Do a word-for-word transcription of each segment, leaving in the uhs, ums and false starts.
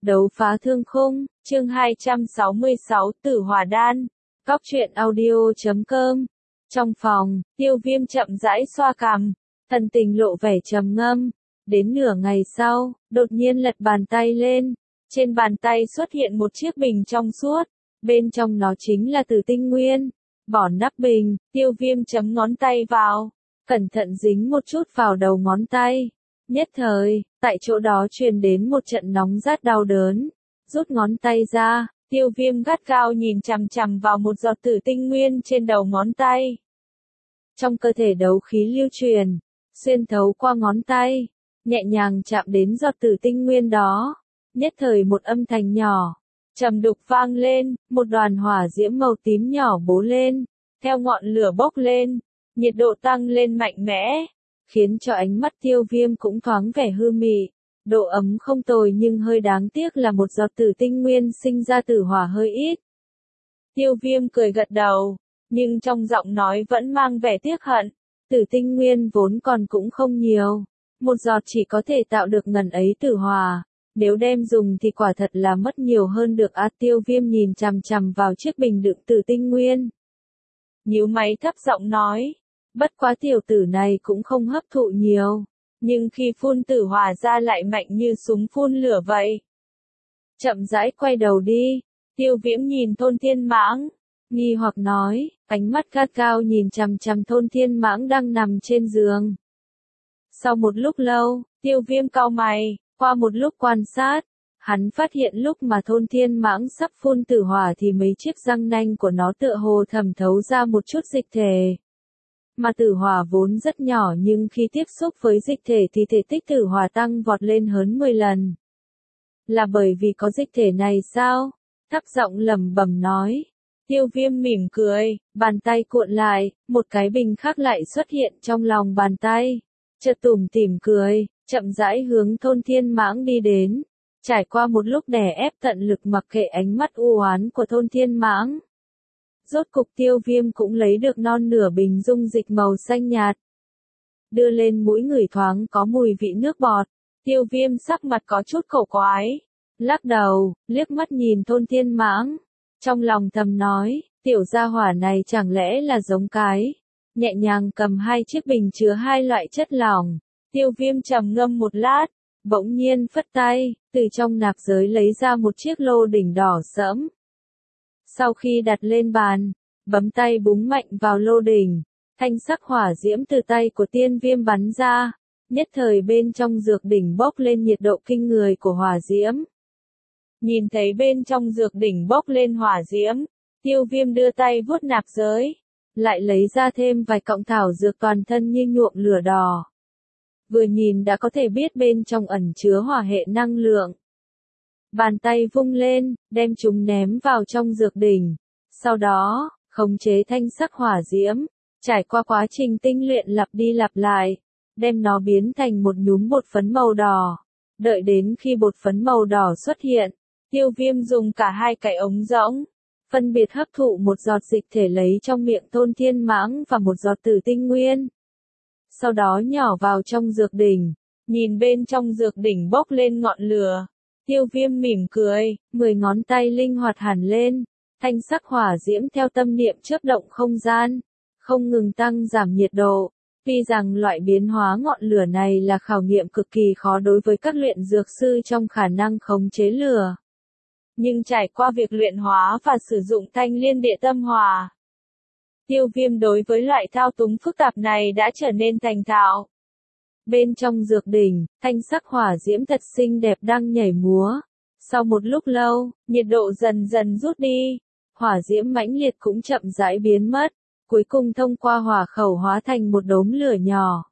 Đấu phá thương khung, chương hai trăm sáu mươi sáu Tử Hỏa Đan. Cóc truyện audio chấm com. Trong phòng, Tiêu Viêm chậm rãi xoa cằm, thần tình lộ vẻ trầm ngâm. Đến nửa ngày sau, đột nhiên lật bàn tay lên. Trên bàn tay xuất hiện một chiếc bình trong suốt. Bên trong nó chính là Tử Tinh Nguyên. Bỏ nắp bình, Tiêu Viêm chấm ngón tay vào. Cẩn thận dính một chút vào đầu ngón tay. Nhất thời, tại chỗ đó truyền đến một trận nóng rát đau đớn. Rút ngón tay ra, Tiêu Viêm gắt gao nhìn chằm chằm vào một giọt Tử Tinh Nguyên trên đầu ngón tay. Trong cơ thể đấu khí lưu truyền, xuyên thấu qua ngón tay, nhẹ nhàng chạm đến giọt Tử Tinh Nguyên đó. Nhất thời một âm thanh nhỏ, trầm đục vang lên, một đoàn hỏa diễm màu tím nhỏ bố lên, theo ngọn lửa bốc lên, nhiệt độ tăng lên mạnh mẽ, khiến cho ánh mắt Tiêu Viêm cũng thoáng vẻ hư mị. Độ ấm không tồi nhưng hơi đáng tiếc là một giọt Tử Tinh Nguyên sinh ra tử hỏa hơi ít. Tiêu Viêm cười gật đầu, nhưng trong giọng nói vẫn mang vẻ tiếc hận. Tử Tinh Nguyên vốn còn cũng không nhiều, một giọt chỉ có thể tạo được ngần ấy tử hỏa. Nếu đem dùng thì quả thật là mất nhiều hơn được á. Tiêu Viêm nhìn chằm chằm vào chiếc bình đựng Tử Tinh Nguyên. Nhíu mày thấp giọng nói, bất quá tiểu tử này cũng không hấp thụ nhiều, nhưng khi phun tử hỏa ra lại mạnh như súng phun lửa vậy. Chậm rãi quay đầu đi, Tiêu Viêm nhìn Thôn Thiên Mãng, nghi hoặc nói, ánh mắt gắt gao nhìn chằm chằm Thôn Thiên Mãng đang nằm trên giường. Sau một lúc lâu, Tiêu Viêm cau mày, qua một lúc quan sát, hắn phát hiện lúc mà Thôn Thiên Mãng sắp phun tử hỏa thì mấy chiếc răng nanh của nó tựa hồ thẩm thấu ra một chút dịch thể. Mà tử hỏa vốn rất nhỏ nhưng khi tiếp xúc với dịch thể thì thể tích tử hỏa tăng vọt lên hơn mười lần. Là bởi vì có dịch thể này sao? Thấp giọng lẩm bẩm nói. Tiêu Viêm mỉm cười, bàn tay cuộn lại, một cái bình khác lại xuất hiện trong lòng bàn tay. Chợt tủm tỉm cười, chậm rãi hướng Thôn Thiên Mãng đi đến. Trải qua một lúc đè ép tận lực mặc kệ ánh mắt u oán của Thôn Thiên Mãng. Rốt cục Tiêu Viêm cũng lấy được non nửa bình dung dịch màu xanh nhạt. Đưa lên mũi ngửi thoáng có mùi vị nước bọt. Tiêu Viêm sắc mặt có chút cổ quái. Lắc đầu, liếc mắt nhìn Thôn Thiên Mãng. Trong lòng thầm nói, tiểu gia hỏa này chẳng lẽ là giống cái. Nhẹ nhàng cầm hai chiếc bình chứa hai loại chất lỏng. Tiêu Viêm trầm ngâm một lát, bỗng nhiên phất tay, từ trong nạp giới lấy ra một chiếc lô đỉnh đỏ sẫm. Sau khi đặt lên bàn, bấm tay búng mạnh vào lô đỉnh, thanh sắc hỏa diễm từ tay của Tiên Viêm bắn ra, nhất thời bên trong dược đỉnh bốc lên nhiệt độ kinh người của hỏa diễm. Nhìn thấy bên trong dược đỉnh bốc lên hỏa diễm, Tiêu Viêm đưa tay vuốt nạp giới, lại lấy ra thêm vài cọng thảo dược toàn thân như nhuộm lửa đỏ. Vừa nhìn đã có thể biết bên trong ẩn chứa hỏa hệ năng lượng. Bàn tay vung lên, đem chúng ném vào trong dược đỉnh. Sau đó, khống chế thanh sắc hỏa diễm, trải qua quá trình tinh luyện lặp đi lặp lại, đem nó biến thành một nhúm bột phấn màu đỏ. Đợi đến khi bột phấn màu đỏ xuất hiện, Tiêu Viêm dùng cả hai cái ống rỗng, phân biệt hấp thụ một giọt dịch thể lấy trong miệng Thôn Thiên Mãng và một giọt Tử Tinh Nguyên. Sau đó nhỏ vào trong dược đỉnh, nhìn bên trong dược đỉnh bốc lên ngọn lửa. Tiêu Viêm mỉm cười, mười ngón tay linh hoạt hẳn lên, thanh sắc hỏa diễm theo tâm niệm chớp động không gian, không ngừng tăng giảm nhiệt độ. Tuy rằng loại biến hóa ngọn lửa này là khảo nghiệm cực kỳ khó đối với các luyện dược sư trong khả năng khống chế lửa. Nhưng trải qua việc luyện hóa và sử dụng Thanh Liên Địa Tâm Hỏa, Tiêu Viêm đối với loại thao túng phức tạp này đã trở nên thành thạo. Bên trong dược đỉnh, thanh sắc hỏa diễm thật xinh đẹp đang nhảy múa. Sau một lúc lâu, nhiệt độ dần dần rút đi, hỏa diễm mãnh liệt cũng chậm rãi biến mất, cuối cùng thông qua hỏa khẩu hóa thành một đốm lửa nhỏ.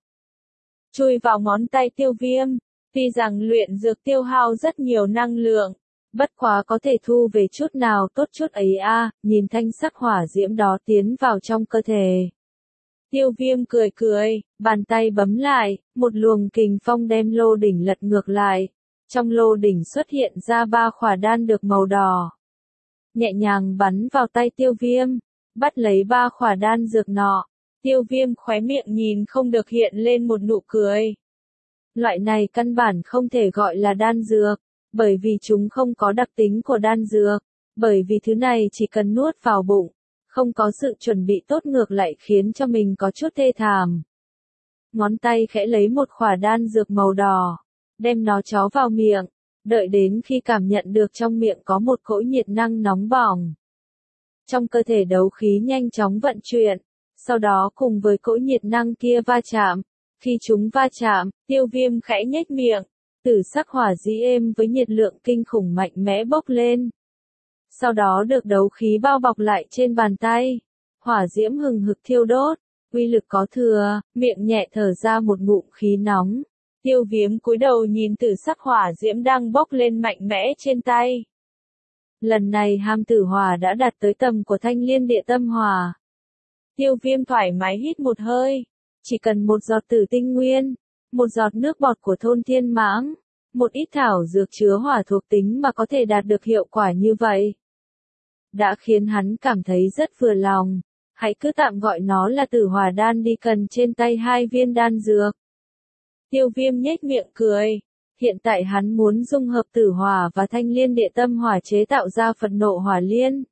Chui vào ngón tay Tiêu Viêm, tuy rằng luyện dược tiêu hao rất nhiều năng lượng, bất quá có thể thu về chút nào tốt chút ấy a. À, nhìn thanh sắc hỏa diễm đó tiến vào trong cơ thể. Tiêu Viêm cười cười, bàn tay bấm lại, một luồng kình phong đem lô đỉnh lật ngược lại. Trong lô đỉnh xuất hiện ra ba khỏa đan được màu đỏ. Nhẹ nhàng bắn vào tay Tiêu Viêm, bắt lấy ba khỏa đan dược nọ. Tiêu Viêm khóe miệng nhìn không được hiện lên một nụ cười. Loại này căn bản không thể gọi là đan dược, Bởi vì chúng không có đặc tính của đan dược. Bởi vì thứ này chỉ cần nuốt vào bụng. Không có sự chuẩn bị tốt ngược lại khiến cho mình có chút thê thảm. Ngón tay khẽ lấy một khỏa đan dược màu đỏ. Đem nó chó vào miệng. Đợi đến khi cảm nhận được trong miệng có một cỗ nhiệt năng nóng bỏng. Trong cơ thể đấu khí nhanh chóng vận chuyển. Sau đó cùng với cỗ nhiệt năng kia va chạm. Khi chúng va chạm, Tiêu Viêm khẽ nhếch miệng. Tử sắc hỏa diễm êm với nhiệt lượng kinh khủng mạnh mẽ bốc lên. Sau đó được đấu khí bao bọc lại trên bàn tay. Hỏa diễm hừng hực thiêu đốt. Uy lực có thừa, miệng nhẹ thở ra một ngụm khí nóng. Tiêu Viêm cúi đầu nhìn tử sắc hỏa diễm đang bốc lên mạnh mẽ trên tay. Lần này ham tử hỏa đã đạt tới tầm của thanh liên địa tâm hỏa. Tiêu Viêm thoải mái hít một hơi. Chỉ cần một giọt tử tinh nguyên, một giọt nước bọt của thôn thiên mãng, một ít thảo dược chứa hỏa thuộc tính mà có thể đạt được hiệu quả như vậy. Đã khiến hắn cảm thấy rất vừa lòng. Hãy cứ tạm gọi nó là tử hỏa đan đi, cần trên tay hai viên đan dược. Tiêu Viêm nhếch miệng cười. Hiện tại hắn muốn dung hợp tử hỏa và thanh liên địa tâm hỏa chế tạo ra Phật nộ hỏa liên.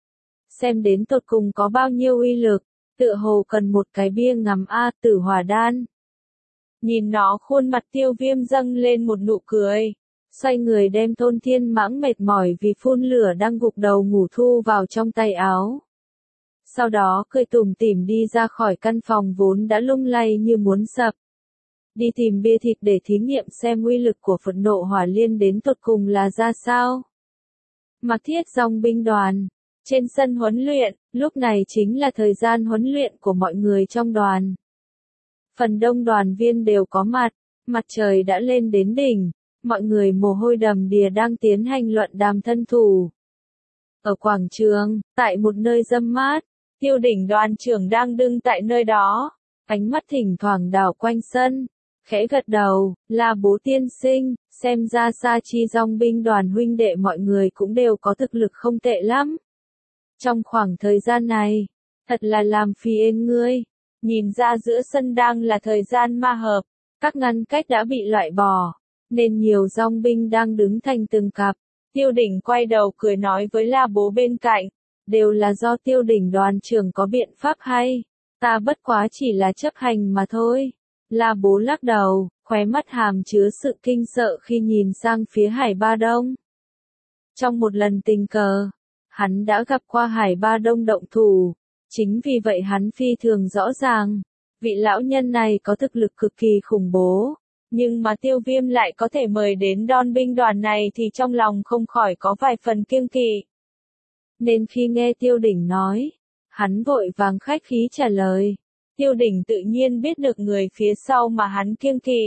Xem đến tột cùng có bao nhiêu uy lực, tựa hồ cần một cái bia ngắm a tử hỏa đan. Nhìn nó, khuôn mặt Tiêu Viêm dâng lên một nụ cười. Xoay người đem thôn thiên mãng mệt mỏi vì phun lửa đang gục đầu ngủ thu vào trong tay áo. Sau đó cười tủm tỉm đi ra khỏi căn phòng vốn đã lung lay như muốn sập. Đi tìm bia thịt để thí nghiệm xem uy lực của Phật nộ hỏa liên đến tột cùng là ra sao. Mặc Thiết dòng binh đoàn. Trên sân huấn luyện, lúc này chính là thời gian huấn luyện của mọi người trong đoàn. Phần đông đoàn viên đều có mặt, mặt trời đã lên đến đỉnh, mọi người mồ hôi đầm đìa đang tiến hành luận đàm thân thủ. Ở quảng trường, tại một nơi râm mát, Tiêu Đỉnh đoàn trưởng đang đứng tại nơi đó, ánh mắt thỉnh thoảng đảo quanh sân, khẽ gật đầu, là Bố tiên sinh, xem ra Sa Chi dòng binh đoàn huynh đệ mọi người cũng đều có thực lực không tệ lắm. Trong khoảng thời gian này, thật là làm phiền ngươi. Nhìn ra giữa sân đang là thời gian ma hợp, các ngăn cách đã bị loại bỏ, nên nhiều dòng binh đang đứng thành từng cặp. Tiêu Đỉnh quay đầu cười nói với La Bố bên cạnh, đều là do Tiêu Đỉnh đoàn trưởng có biện pháp hay, ta bất quá chỉ là chấp hành mà thôi. La Bố lắc đầu, khóe mắt hàm chứa sự kinh sợ khi nhìn sang phía Hải Ba Đông. Trong một lần tình cờ, hắn đã gặp qua Hải Ba Đông động thủ. Chính vì vậy hắn phi thường rõ ràng, vị lão nhân này có thực lực cực kỳ khủng bố, nhưng mà Tiêu Viêm lại có thể mời đến đòn binh đoàn này thì trong lòng không khỏi có vài phần kiêng kỵ. Nên khi nghe Tiêu Đỉnh nói, hắn vội vàng khách khí trả lời. Tiêu Đỉnh tự nhiên biết được người phía sau mà hắn kiêng kỵ,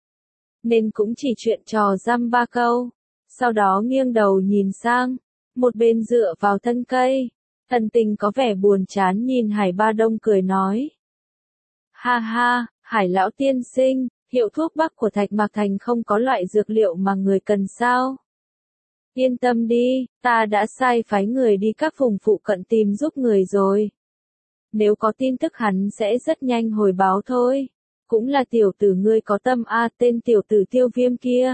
nên cũng chỉ chuyện trò dăm ba câu, sau đó nghiêng đầu nhìn sang, một bên dựa vào thân cây. Thần tình có vẻ buồn chán nhìn Hải Ba Đông cười nói. Ha ha, Hải lão tiên sinh, hiệu thuốc bắc của Thạch Mạc Thành không có loại dược liệu mà người cần sao? Yên tâm đi, ta đã sai phái người đi các vùng phụ cận tìm giúp người rồi. Nếu có tin tức hắn sẽ rất nhanh hồi báo thôi. Cũng là tiểu tử ngươi có tâm a, tên tiểu tử Tiêu Viêm kia.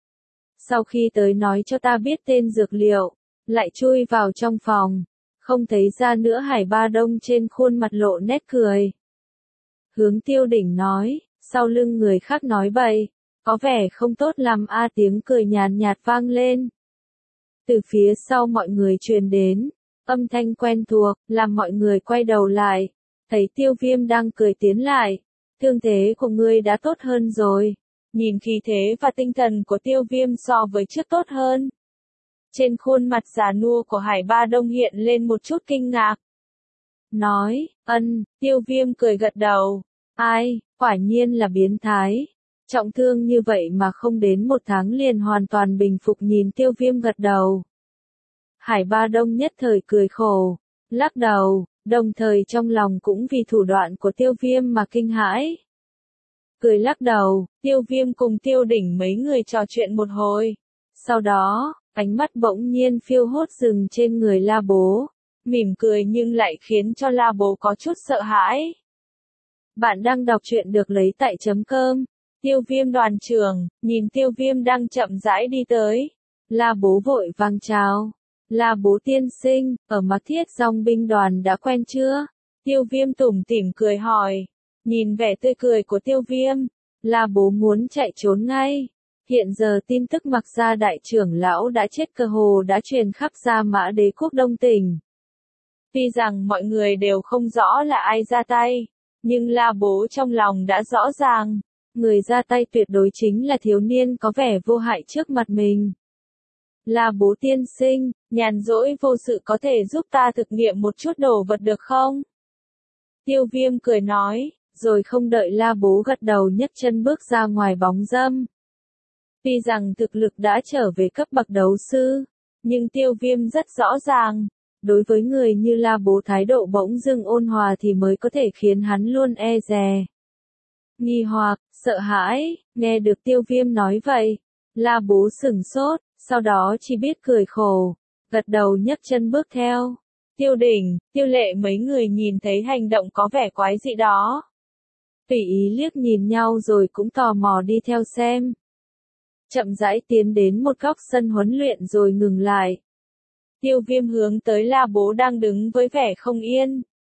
Sau khi tới nói cho ta biết tên dược liệu, lại chui vào trong phòng. Không thấy ra nữa. Hải Ba Đông trên khuôn mặt lộ nét cười. Hướng Tiêu Đỉnh nói, sau lưng người khác nói bậy, có vẻ không tốt lắm a, tiếng cười nhàn nhạt vang lên. Từ phía sau mọi người truyền đến, âm thanh quen thuộc, làm mọi người quay đầu lại, thấy Tiêu Viêm đang cười tiến lại. Thương thế của ngươi đã tốt hơn rồi. Nhìn khí thế và tinh thần của Tiêu Viêm so với trước tốt hơn. Trên khuôn mặt già nua của Hải Ba Đông hiện lên một chút kinh ngạc. Nói, ân, Tiêu Viêm cười gật đầu. Ai, quả nhiên là biến thái. Trọng thương như vậy mà không đến một tháng liền hoàn toàn bình phục. Nhìn Tiêu Viêm gật đầu. Hải Ba Đông nhất thời cười khổ, lắc đầu, đồng thời trong lòng cũng vì thủ đoạn của Tiêu Viêm mà kinh hãi. Cười lắc đầu, Tiêu Viêm cùng Tiêu Đỉnh mấy người trò chuyện một hồi. Sau đó, ánh mắt bỗng nhiên phiêu hốt dừng trên người La Bố, mỉm cười nhưng lại khiến cho La Bố có chút sợ hãi. Bạn đang đọc truyện được lấy tại chấm cơm. Tiêu Viêm đoàn trưởng, nhìn Tiêu Viêm đang chậm rãi đi tới, La Bố vội vàng chào. La Bố tiên sinh, ở Mạc Thiết Dòng binh đoàn đã quen chưa? Tiêu Viêm tủm tỉm cười hỏi. Nhìn vẻ tươi cười của Tiêu Viêm, La Bố muốn chạy trốn ngay. Hiện giờ tin tức Mạc gia đại trưởng lão đã chết cơ hồ đã truyền khắp Gia Mã Đế quốc Đông Tỉnh. Tuy rằng mọi người đều không rõ là ai ra tay, nhưng La Bố trong lòng đã rõ ràng, người ra tay tuyệt đối chính là thiếu niên có vẻ vô hại trước mặt mình. La Bố tiên sinh, nhàn rỗi vô sự có thể giúp ta thực nghiệm một chút đồ vật được không? Tiêu Viêm cười nói, rồi không đợi La Bố gật đầu nhấc chân bước ra ngoài bóng râm. Tuy rằng thực lực đã trở về cấp bậc đấu sư, nhưng Tiêu Viêm rất rõ ràng, đối với người như La Bố thái độ bỗng dưng ôn hòa thì mới có thể khiến hắn luôn e dè. Nghi hoặc, sợ hãi, nghe được Tiêu Viêm nói vậy, La Bố sửng sốt, sau đó chỉ biết cười khổ, gật đầu nhấc chân bước theo. Tiêu Đỉnh, Tiêu Lệ mấy người nhìn thấy hành động có vẻ quái dị đó. Tùy ý liếc nhìn nhau rồi cũng tò mò đi theo xem. Chậm rãi tiến đến một góc sân huấn luyện rồi ngừng lại. Tiêu Viêm hướng tới La Bố đang đứng với vẻ không yên.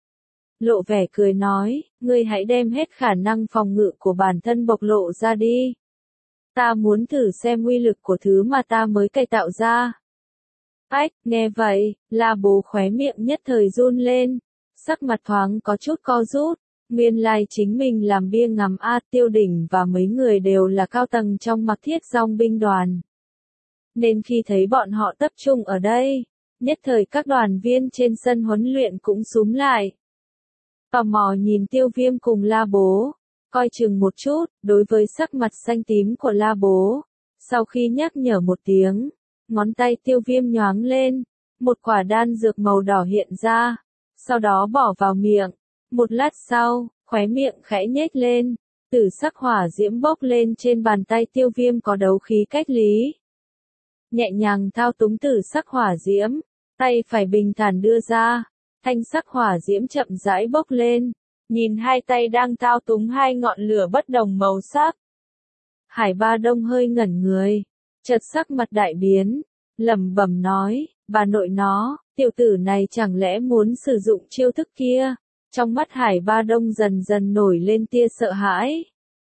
Lộ vẻ cười nói, ngươi hãy đem hết khả năng phòng ngự của bản thân bộc lộ ra đi. Ta muốn thử xem uy lực của thứ mà ta mới cải tạo ra. Ách, nghe vậy, La Bố khóe miệng nhất thời run lên, sắc mặt thoáng có chút co rút. Nguyên lai chính mình làm bia ngắm A Tiêu Đỉnh và mấy người đều là cao tầng trong Mạc Thiết Dòng binh đoàn. Nên khi thấy bọn họ tập trung ở đây, nhất thời các đoàn viên trên sân huấn luyện cũng xúm lại. Tò mò nhìn Tiêu Viêm cùng La Bố, coi chừng một chút, đối với sắc mặt xanh tím của La Bố. Sau khi nhắc nhở một tiếng, ngón tay Tiêu Viêm nhoáng lên, một quả đan dược màu đỏ hiện ra, sau đó bỏ vào miệng. Một lát sau, khóe miệng khẽ nhếch lên, tử sắc hỏa diễm bốc lên trên bàn tay Tiêu Viêm có đấu khí cách lý. Nhẹ nhàng thao túng tử sắc hỏa diễm, tay phải bình thản đưa ra, thanh sắc hỏa diễm chậm rãi bốc lên, nhìn hai tay đang thao túng hai ngọn lửa bất đồng màu sắc. Hải Ba Đông hơi ngẩn người, chợt sắc mặt đại biến, lẩm bẩm nói, bà nội nó, tiểu tử này chẳng lẽ muốn sử dụng chiêu thức kia? Trong mắt Hải Ba Đông dần dần nổi lên tia sợ hãi.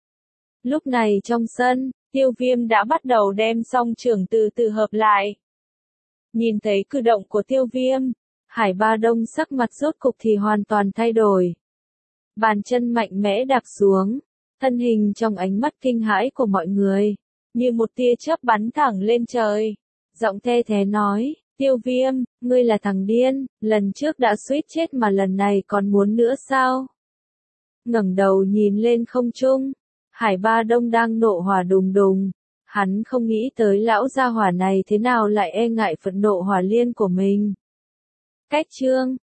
Lúc này trong sân, Tiêu Viêm đã bắt đầu đem song trường từ từ hợp lại. Nhìn thấy cử động của Tiêu Viêm, Hải Ba Đông sắc mặt rốt cục thì hoàn toàn thay đổi. Bàn chân mạnh mẽ đạp xuống, thân hình trong ánh mắt kinh hãi của mọi người, như một tia chớp bắn thẳng lên trời. Giọng the thé nói, Tiêu Viêm, ngươi là thằng điên, lần trước đã suýt chết mà lần này còn muốn nữa sao? Ngẩng đầu nhìn lên không trung, Hải Ba Đông đang nộ hỏa đùng đùng, hắn không nghĩ tới lão gia hỏa này thế nào lại e ngại phẫn nộ hỏa liên của mình. Cách chương